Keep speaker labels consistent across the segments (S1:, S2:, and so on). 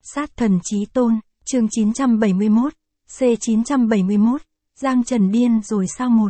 S1: Sát thần chí tôn, chương 971, C971, Giang Trần điên rồi sao một.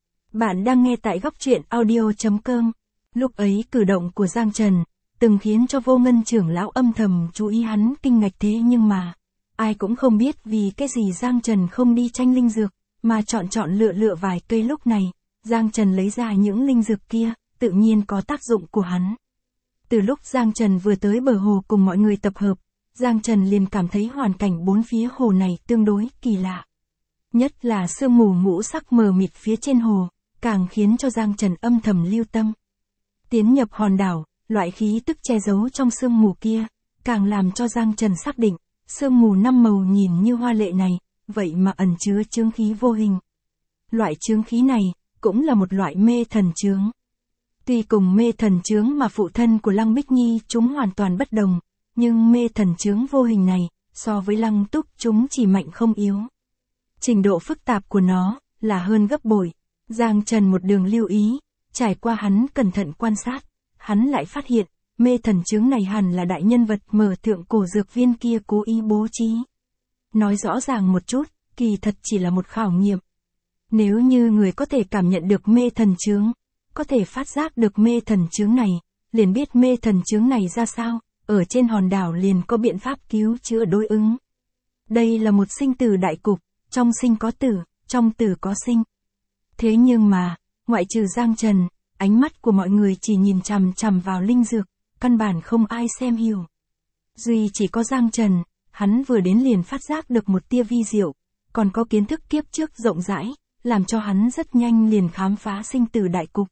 S1: Bạn đang nghe tại góc truyện audio.com. Lúc ấy cử động của Giang Trần, từng khiến cho Vô Ngân trưởng lão âm thầm chú ý hắn kinh ngạc, thế nhưng mà, ai cũng không biết vì cái gì Giang Trần không đi tranh linh dược, mà chọn lựa vài cây. Lúc này, Giang Trần lấy ra những linh dược kia, tự nhiên có tác dụng của hắn. Từ lúc Giang Trần vừa tới bờ hồ cùng mọi người tập hợp, Giang Trần liền cảm thấy hoàn cảnh bốn phía hồ này tương đối kỳ lạ. Nhất là sương mù ngũ sắc mờ mịt phía trên hồ, càng khiến cho Giang Trần âm thầm lưu tâm. Tiến nhập hòn đảo, loại khí tức che giấu trong sương mù kia, càng làm cho Giang Trần xác định, sương mù năm màu nhìn như hoa lệ này, vậy mà ẩn chứa chướng khí vô hình. Loại chướng khí này, cũng là một loại mê thần chướng. Tuy cùng mê thần chướng mà phụ thân của Lăng Bích Nhi chúng hoàn toàn bất đồng, nhưng mê thần chướng vô hình này, so với Lăng Túc chúng chỉ mạnh không yếu. Trình độ phức tạp của nó, là hơn gấp bội. Giang Trần một đường lưu ý, trải qua hắn cẩn thận quan sát, hắn lại phát hiện, mê thần chướng này hẳn là đại nhân vật mở thượng cổ dược viên kia cố ý bố trí. Nói rõ ràng một chút, kỳ thật chỉ là một khảo nghiệm. Nếu như người có thể cảm nhận được mê thần chướng, có thể phát giác được mê thần chướng này, liền biết mê thần chướng này ra sao, ở trên hòn đảo liền có biện pháp cứu chữa đối ứng. Đây là một sinh tử đại cục, trong sinh có tử, trong tử có sinh. Thế nhưng mà, ngoại trừ Giang Trần, ánh mắt của mọi người chỉ nhìn chằm chằm vào linh dược, căn bản không ai xem hiểu. Duy chỉ có Giang Trần, hắn vừa đến liền phát giác được một tia vi diệu, còn có kiến thức kiếp trước rộng rãi, làm cho hắn rất nhanh liền khám phá sinh tử đại cục.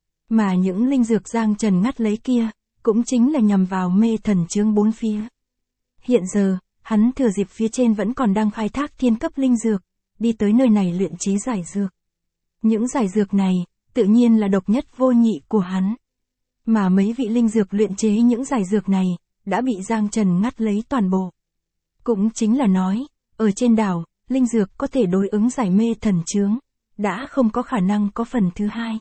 S1: Mà những linh dược Giang Trần ngắt lấy kia, cũng chính là nhằm vào mê thần chướng bốn phía. Hiện giờ, hắn thừa dịp phía trên vẫn còn đang khai thác thiên cấp linh dược, đi tới nơi này luyện chế giải dược. Những giải dược này, tự nhiên là độc nhất vô nhị của hắn. Mà mấy vị linh dược luyện chế những giải dược này, đã bị Giang Trần ngắt lấy toàn bộ. Cũng chính là nói, ở trên đảo, linh dược có thể đối ứng giải mê thần chướng, đã không có khả năng có phần thứ hai.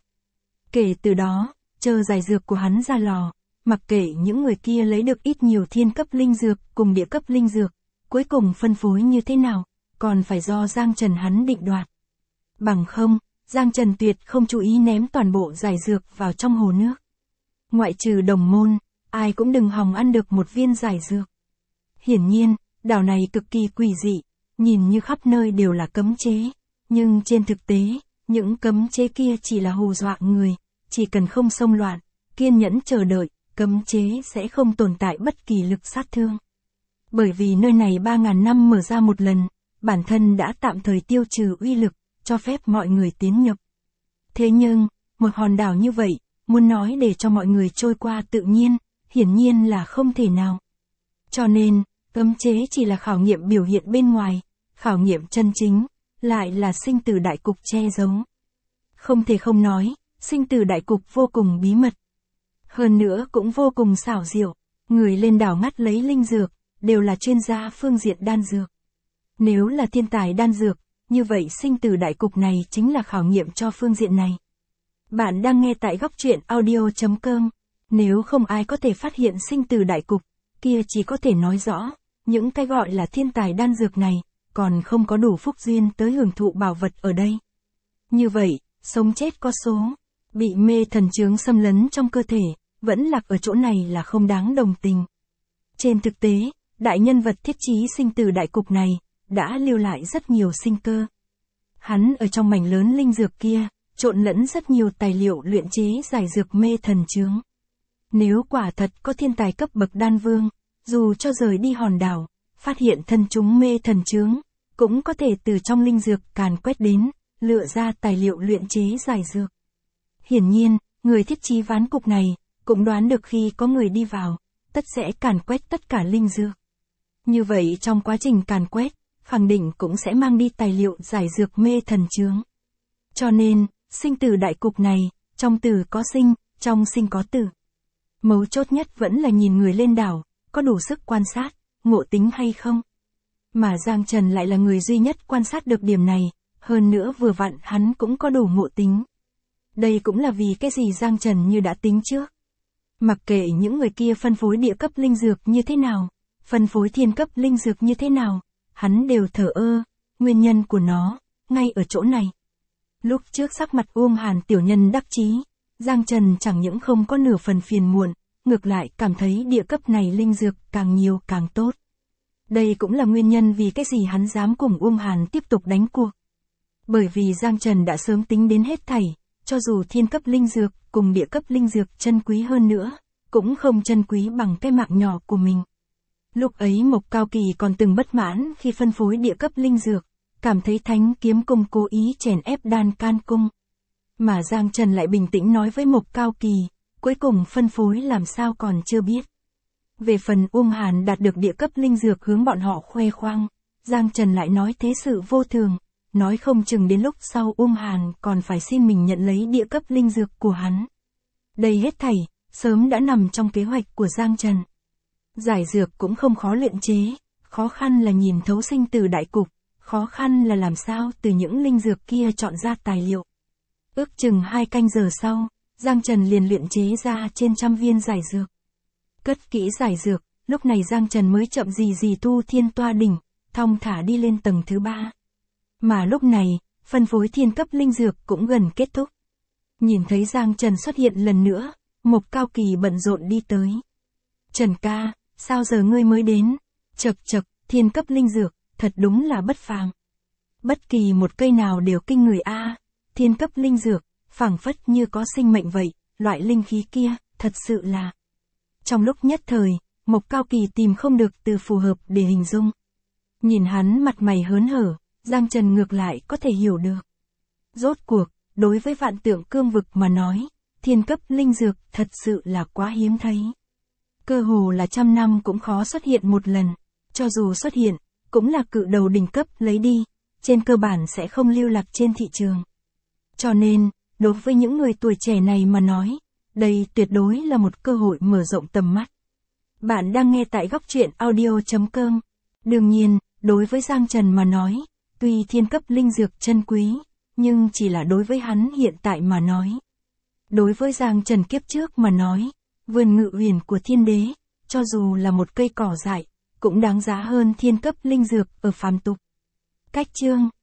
S1: Kể từ đó, chờ giải dược của hắn ra lò, mặc kệ những người kia lấy được ít nhiều thiên cấp linh dược cùng địa cấp linh dược, cuối cùng phân phối như thế nào, còn phải do Giang Trần hắn định đoạt. Bằng không, Giang Trần tuyệt không chú ý ném toàn bộ giải dược vào trong hồ nước. Ngoại trừ đồng môn, ai cũng đừng hòng ăn được một viên giải dược. Hiển nhiên, đảo này cực kỳ quỷ dị, nhìn như khắp nơi đều là cấm chế, nhưng trên thực tế, những cấm chế kia chỉ là hù dọa người, chỉ cần không xông loạn, kiên nhẫn chờ đợi, cấm chế sẽ không tồn tại bất kỳ lực sát thương. Bởi vì nơi này 3.000 năm mở ra một lần, bản thân đã tạm thời tiêu trừ uy lực, cho phép mọi người tiến nhập. Thế nhưng, một hòn đảo như vậy, muốn nói để cho mọi người trôi qua tự nhiên, hiển nhiên là không thể nào. Cho nên, cấm chế chỉ là khảo nghiệm biểu hiện bên ngoài, khảo nghiệm chân chính, lại là sinh tử đại cục che giấu. Không thể không nói, sinh tử đại cục vô cùng bí mật. Hơn nữa cũng vô cùng xảo diệu, người lên đảo ngắt lấy linh dược, đều là chuyên gia phương diện đan dược. Nếu là thiên tài đan dược, như vậy sinh tử đại cục này chính là khảo nghiệm cho phương diện này. Bạn đang nghe tại góc truyện audio.com, nếu không ai có thể phát hiện sinh tử đại cục, kia chỉ có thể nói rõ, những cái gọi là thiên tài đan dược này, còn không có đủ phúc duyên tới hưởng thụ bảo vật ở đây. Như vậy, sống chết có số, bị mê thần chướng xâm lấn trong cơ thể, vẫn lạc ở chỗ này là không đáng đồng tình. Trên thực tế, đại nhân vật thiết trí sinh tử đại cục này, đã lưu lại rất nhiều sinh cơ. Hắn ở trong mảnh lớn linh dược kia, trộn lẫn rất nhiều tài liệu luyện chế giải dược mê thần chướng. Nếu quả thật có thiên tài cấp bậc đan vương, dù cho rời đi hòn đảo, phát hiện thân chúng mê thần chướng, cũng có thể từ trong linh dược càn quét đến, lựa ra tài liệu luyện chế giải dược. Hiển nhiên, người thiết trí ván cục này, cũng đoán được khi có người đi vào, tất sẽ càn quét tất cả linh dược. Như vậy trong quá trình càn quét, khẳng định cũng sẽ mang đi tài liệu giải dược mê thần chướng. Cho nên, sinh tử đại cục này, trong tử có sinh, trong sinh có tử. Mấu chốt nhất vẫn là nhìn người lên đảo, có đủ sức quan sát, ngộ tính hay không. Mà Giang Trần lại là người duy nhất quan sát được điểm này, hơn nữa vừa vặn hắn cũng có đủ ngộ tính. Đây cũng là vì cái gì Giang Trần như đã tính trước. Mặc kệ những người kia phân phối địa cấp linh dược như thế nào, phân phối thiên cấp linh dược như thế nào, hắn đều thờ ơ, nguyên nhân của nó, ngay ở chỗ này. Lúc trước sắc mặt Uông Hàn tiểu nhân đắc chí, Giang Trần chẳng những không có nửa phần phiền muộn, ngược lại cảm thấy địa cấp này linh dược càng nhiều càng tốt. Đây cũng là nguyên nhân vì cái gì hắn dám cùng Uông Hàn tiếp tục đánh cuộc. Bởi vì Giang Trần đã sớm tính đến hết thảy, cho dù thiên cấp linh dược cùng địa cấp linh dược chân quý hơn nữa, cũng không chân quý bằng cái mạng nhỏ của mình. Lúc ấy Mộc Cao Kỳ còn từng bất mãn khi phân phối địa cấp linh dược, cảm thấy Thánh Kiếm Cung cố ý chèn ép Đan Can Cung. Mà Giang Trần lại bình tĩnh nói với Mộc Cao Kỳ, cuối cùng phân phối làm sao còn chưa biết. Về phần Uông Hàn đạt được địa cấp linh dược hướng bọn họ khoe khoang, Giang Trần lại nói thế sự vô thường, nói không chừng đến lúc sau Uông Hàn còn phải xin mình nhận lấy địa cấp linh dược của hắn. Đây hết thảy, sớm đã nằm trong kế hoạch của Giang Trần. Giải dược cũng không khó luyện chế, khó khăn là nhìn thấu sinh tử đại cục, khó khăn là làm sao từ những linh dược kia chọn ra tài liệu. Ước chừng 2 canh giờ sau, Giang Trần liền luyện chế ra trên 100 viên giải dược. Cất kỹ giải dược, lúc này Giang Trần mới chậm gì thu thiên toa đỉnh, thong thả đi lên tầng thứ 3. Mà lúc này, phân phối thiên cấp linh dược cũng gần kết thúc. Nhìn thấy Giang Trần xuất hiện lần nữa, Mộc Cao Kỳ bận rộn đi tới. Trần ca, sao giờ ngươi mới đến? Chậc, thiên cấp linh dược, thật đúng là bất phàm. Bất kỳ một cây nào đều kinh người a. Thiên cấp linh dược, phảng phất như có sinh mệnh vậy, loại linh khí kia, thật sự là. Trong lúc nhất thời, Mộc Cao Kỳ tìm không được từ phù hợp để hình dung. Nhìn hắn mặt mày hớn hở, Giang Trần ngược lại có thể hiểu được. Rốt cuộc, đối với Vạn Tượng Cương Vực mà nói, thiên cấp linh dược thật sự là quá hiếm thấy. Cơ hồ là 100 năm cũng khó xuất hiện một lần, cho dù xuất hiện, cũng là cự đầu đỉnh cấp lấy đi, trên cơ bản sẽ không lưu lạc trên thị trường. Cho nên, đối với những người tuổi trẻ này mà nói, đây tuyệt đối là một cơ hội mở rộng tầm mắt. Bạn đang nghe tại góc truyện audio.com. Đương nhiên, đối với Giang Trần mà nói, tuy thiên cấp linh dược chân quý, nhưng chỉ là đối với hắn hiện tại mà nói. Đối với Giang Trần kiếp trước mà nói, vườn Ngự Uyển của Thiên Đế, cho dù là một cây cỏ dại, cũng đáng giá hơn thiên cấp linh dược ở phàm tục. Cách chương